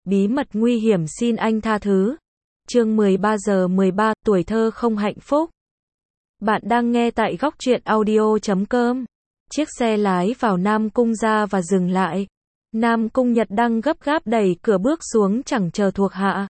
bí mật nguy hiểm xin anh tha thứ. Chương 13 giờ 13, tuổi thơ không hạnh phúc. Bạn đang nghe tại góc truyện audio.com. Chiếc xe lái vào Nam Cung ra và dừng lại. Nam Cung Nhật Đăng gấp gáp đẩy cửa bước xuống chẳng chờ thuộc hạ.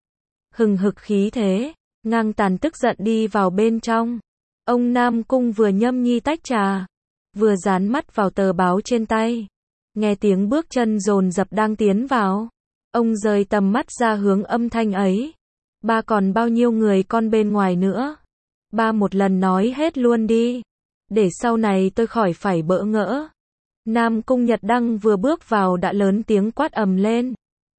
Hừng hực khí thế, ngang tàn tức giận đi vào bên trong. Ông Nam Cung vừa nhâm nhi tách trà, vừa dán mắt vào tờ báo trên tay. Nghe tiếng bước chân dồn dập đang tiến vào. Ông rời tầm mắt ra hướng âm thanh ấy. Ba còn bao nhiêu người con bên ngoài nữa? Ba một lần nói hết luôn đi. Để sau này tôi khỏi phải bỡ ngỡ. Nam Cung Nhật Đăng vừa bước vào đã lớn tiếng quát ầm lên.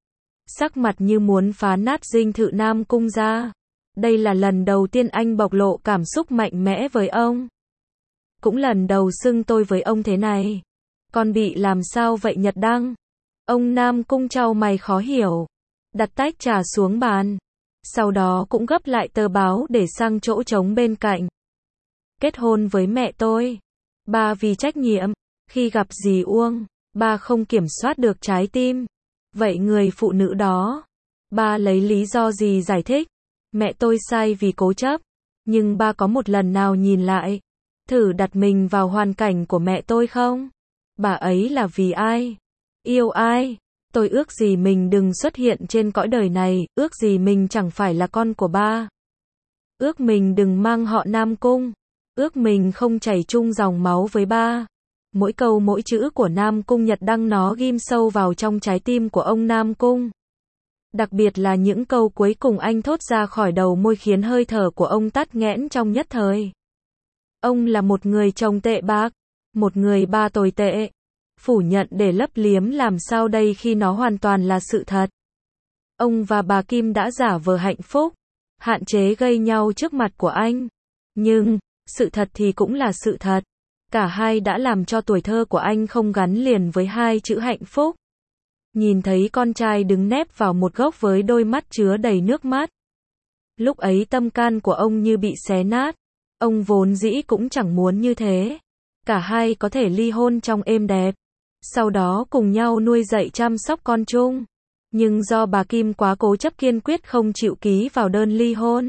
Sắc mặt như muốn phá nát dinh thự Nam Cung ra. Đây là lần đầu tiên anh bộc lộ cảm xúc mạnh mẽ với ông. Cũng lần đầu xưng tôi với ông thế này. Con bị làm sao vậy Nhật Đăng? Ông Nam Cung chau mày khó hiểu. Đặt tách trà xuống bàn. Sau đó cũng gấp lại tờ báo để sang chỗ trống bên cạnh. Kết hôn với mẹ tôi. Ba vì trách nhiệm. Khi gặp dì Uông, ba không kiểm soát được trái tim. Vậy người phụ nữ đó, ba lấy lý do gì giải thích? Mẹ tôi sai vì cố chấp. Nhưng ba có một lần nào nhìn lại, thử đặt mình vào hoàn cảnh của mẹ tôi không? Bà ấy là vì ai? Yêu ai? Tôi ước gì mình đừng xuất hiện trên cõi đời này, ước gì mình chẳng phải là con của ba. Ước mình đừng mang họ Nam Cung. Ước mình không chảy chung dòng máu với ba. Mỗi câu mỗi chữ của Nam Cung Nhật Đăng nó ghim sâu vào trong trái tim của ông Nam Cung. Đặc biệt là những câu cuối cùng anh thốt ra khỏi đầu môi khiến hơi thở của ông tắt nghẽn trong nhất thời. Ông là một người chồng tệ bạc, một người ba tồi tệ. Phủ nhận để lấp liếm làm sao đây khi nó hoàn toàn là sự thật. Ông và bà Kim đã giả vờ hạnh phúc, hạn chế gây nhau trước mặt của anh. Nhưng, sự thật thì cũng là sự thật. Cả hai đã làm cho tuổi thơ của anh không gắn liền với hai chữ hạnh phúc. Nhìn thấy con trai đứng nép vào một góc với đôi mắt chứa đầy nước mắt. Lúc ấy tâm can của ông như bị xé nát. Ông vốn dĩ cũng chẳng muốn như thế. Cả hai có thể ly hôn trong êm đẹp. Sau đó cùng nhau nuôi dạy chăm sóc con chung. Nhưng do bà Kim quá cố chấp kiên quyết không chịu ký vào đơn ly hôn.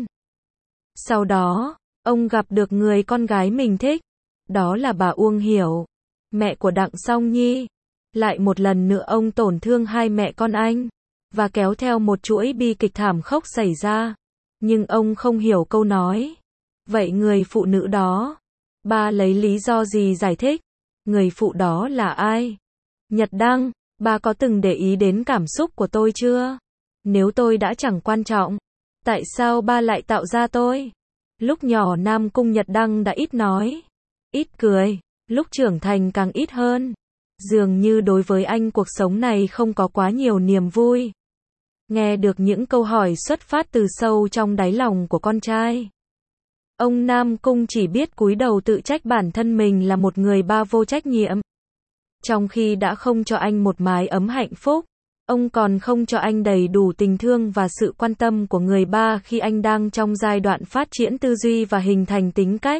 Sau đó, ông gặp được người con gái mình thích. Đó là bà Uông Hiểu, mẹ của Đặng Song Nhi. Lại một lần nữa ông tổn thương hai mẹ con anh, và kéo theo một chuỗi bi kịch thảm khốc xảy ra. Nhưng ông không hiểu câu nói. Vậy người phụ nữ đó, ba lấy lý do gì giải thích? Người phụ đó là ai? Nhật Đăng, ba có từng để ý đến cảm xúc của tôi chưa? Nếu tôi đã chẳng quan trọng, tại sao ba lại tạo ra tôi? Lúc nhỏ Nam Cung Nhật Đăng đã ít nói, ít cười, lúc trưởng thành càng ít hơn. Dường như đối với anh cuộc sống này không có quá nhiều niềm vui. Nghe được những câu hỏi xuất phát từ sâu trong đáy lòng của con trai. Ông Nam Cung chỉ biết cúi đầu tự trách bản thân mình là một người ba vô trách nhiệm. Trong khi đã không cho anh một mái ấm hạnh phúc, ông còn không cho anh đầy đủ tình thương và sự quan tâm của người ba khi anh đang trong giai đoạn phát triển tư duy và hình thành tính cách.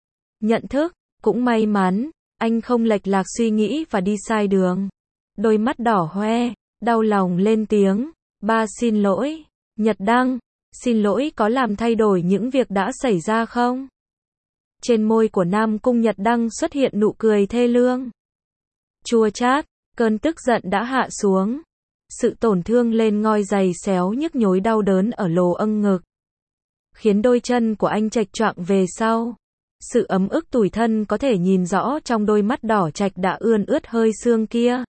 Nhận thức, cũng may mắn, anh không lệch lạc suy nghĩ và đi sai đường. Đôi mắt đỏ hoe, đau lòng lên tiếng, ba xin lỗi, Nhật Đăng, xin lỗi có làm thay đổi những việc đã xảy ra không? Trên môi của Nam Cung Nhật Đăng xuất hiện nụ cười thê lương. Chua chát, cơn tức giận đã hạ xuống. Sự tổn thương lên ngoi giày xéo nhức nhối đau đớn ở lồ âng ngực. Khiến đôi chân của anh chệch choạng về sau. Sự ấm ức tủi thân có thể nhìn rõ trong đôi mắt đỏ chạch đã ươn ướt hơi sương kia.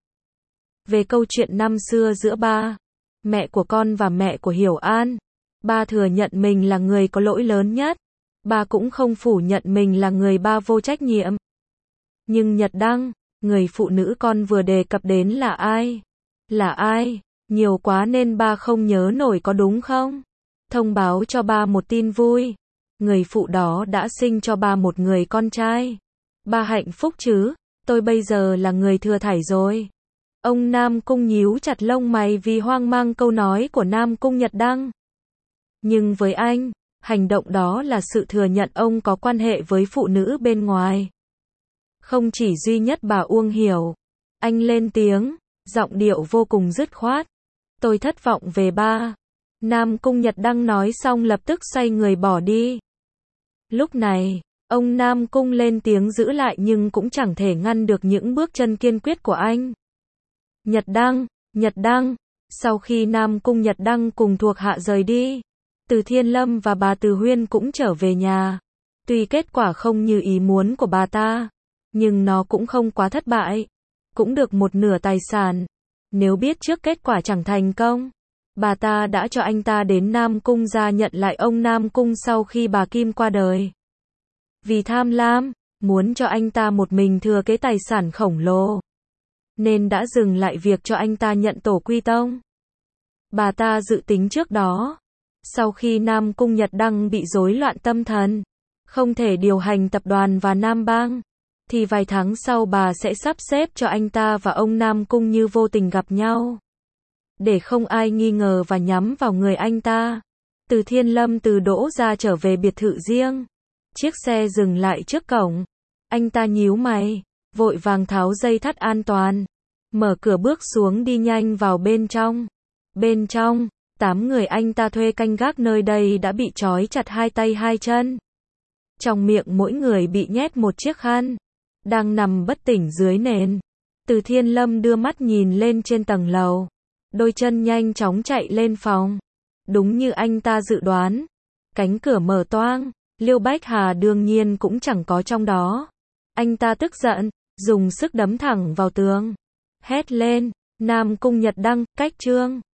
Về câu chuyện năm xưa giữa ba, mẹ của con và mẹ của Hiểu An, ba thừa nhận mình là người có lỗi lớn nhất. Ba cũng không phủ nhận mình là người ba vô trách nhiệm. Nhưng Nhật Đăng, người phụ nữ con vừa đề cập đến là ai? Là ai? Nhiều quá nên ba không nhớ nổi có đúng không? Thông báo cho ba một tin vui. Người phụ đó đã sinh cho ba một người con trai. Ba hạnh phúc chứ? Tôi bây giờ là người thừa thải rồi. Ông Nam Cung nhíu chặt lông mày vì hoang mang câu nói của Nam Cung Nhật Đăng. Nhưng với anh, hành động đó là sự thừa nhận ông có quan hệ với phụ nữ bên ngoài. Không chỉ duy nhất bà Uông Hiểu. Anh lên tiếng, giọng điệu vô cùng dứt khoát. Tôi thất vọng về ba. Nam Cung Nhật Đăng nói xong lập tức xoay người bỏ đi. Lúc này, ông Nam Cung lên tiếng giữ lại nhưng cũng chẳng thể ngăn được những bước chân kiên quyết của anh. Nhật Đăng, Nhật Đăng. Sau khi Nam Cung Nhật Đăng cùng thuộc hạ rời đi, Từ Thiên Lâm và bà Từ Huyên cũng trở về nhà. Tuy kết quả không như ý muốn của bà ta, nhưng nó cũng không quá thất bại. Cũng được một nửa tài sản. Nếu biết trước kết quả chẳng thành công, bà ta đã cho anh ta đến Nam Cung gia nhận lại ông Nam Cung sau khi bà Kim qua đời. Vì tham lam, muốn cho anh ta một mình thừa kế tài sản khổng lồ, nên đã dừng lại việc cho anh ta nhận tổ quy tông. Bà ta dự tính trước đó, sau khi Nam Cung Nhật Đăng bị rối loạn tâm thần, không thể điều hành tập đoàn và Nam Bang, thì vài tháng sau bà sẽ sắp xếp cho anh ta và ông Nam Cung như vô tình gặp nhau. Để không ai nghi ngờ và nhắm vào người anh ta, Từ Thiên Lâm từ Đỗ ra trở về biệt thự riêng. Chiếc xe dừng lại trước cổng. Anh ta nhíu mày, vội vàng tháo dây thắt an toàn, mở cửa bước xuống đi nhanh vào bên trong. Bên trong, 8 người anh ta thuê canh gác nơi đây đã bị trói chặt hai tay hai chân. Trong miệng mỗi người bị nhét một chiếc khăn, đang nằm bất tỉnh dưới nền. Từ Thiên Lâm đưa mắt nhìn lên trên tầng lầu, đôi chân nhanh chóng chạy lên phòng. Đúng như anh ta dự đoán, cánh cửa mở toang, Liêu Bách Hà đương nhiên cũng chẳng có trong đó. Anh ta tức giận, dùng sức đấm thẳng vào tường, hét lên, Nam Cung Nhật Đăng, cách trương.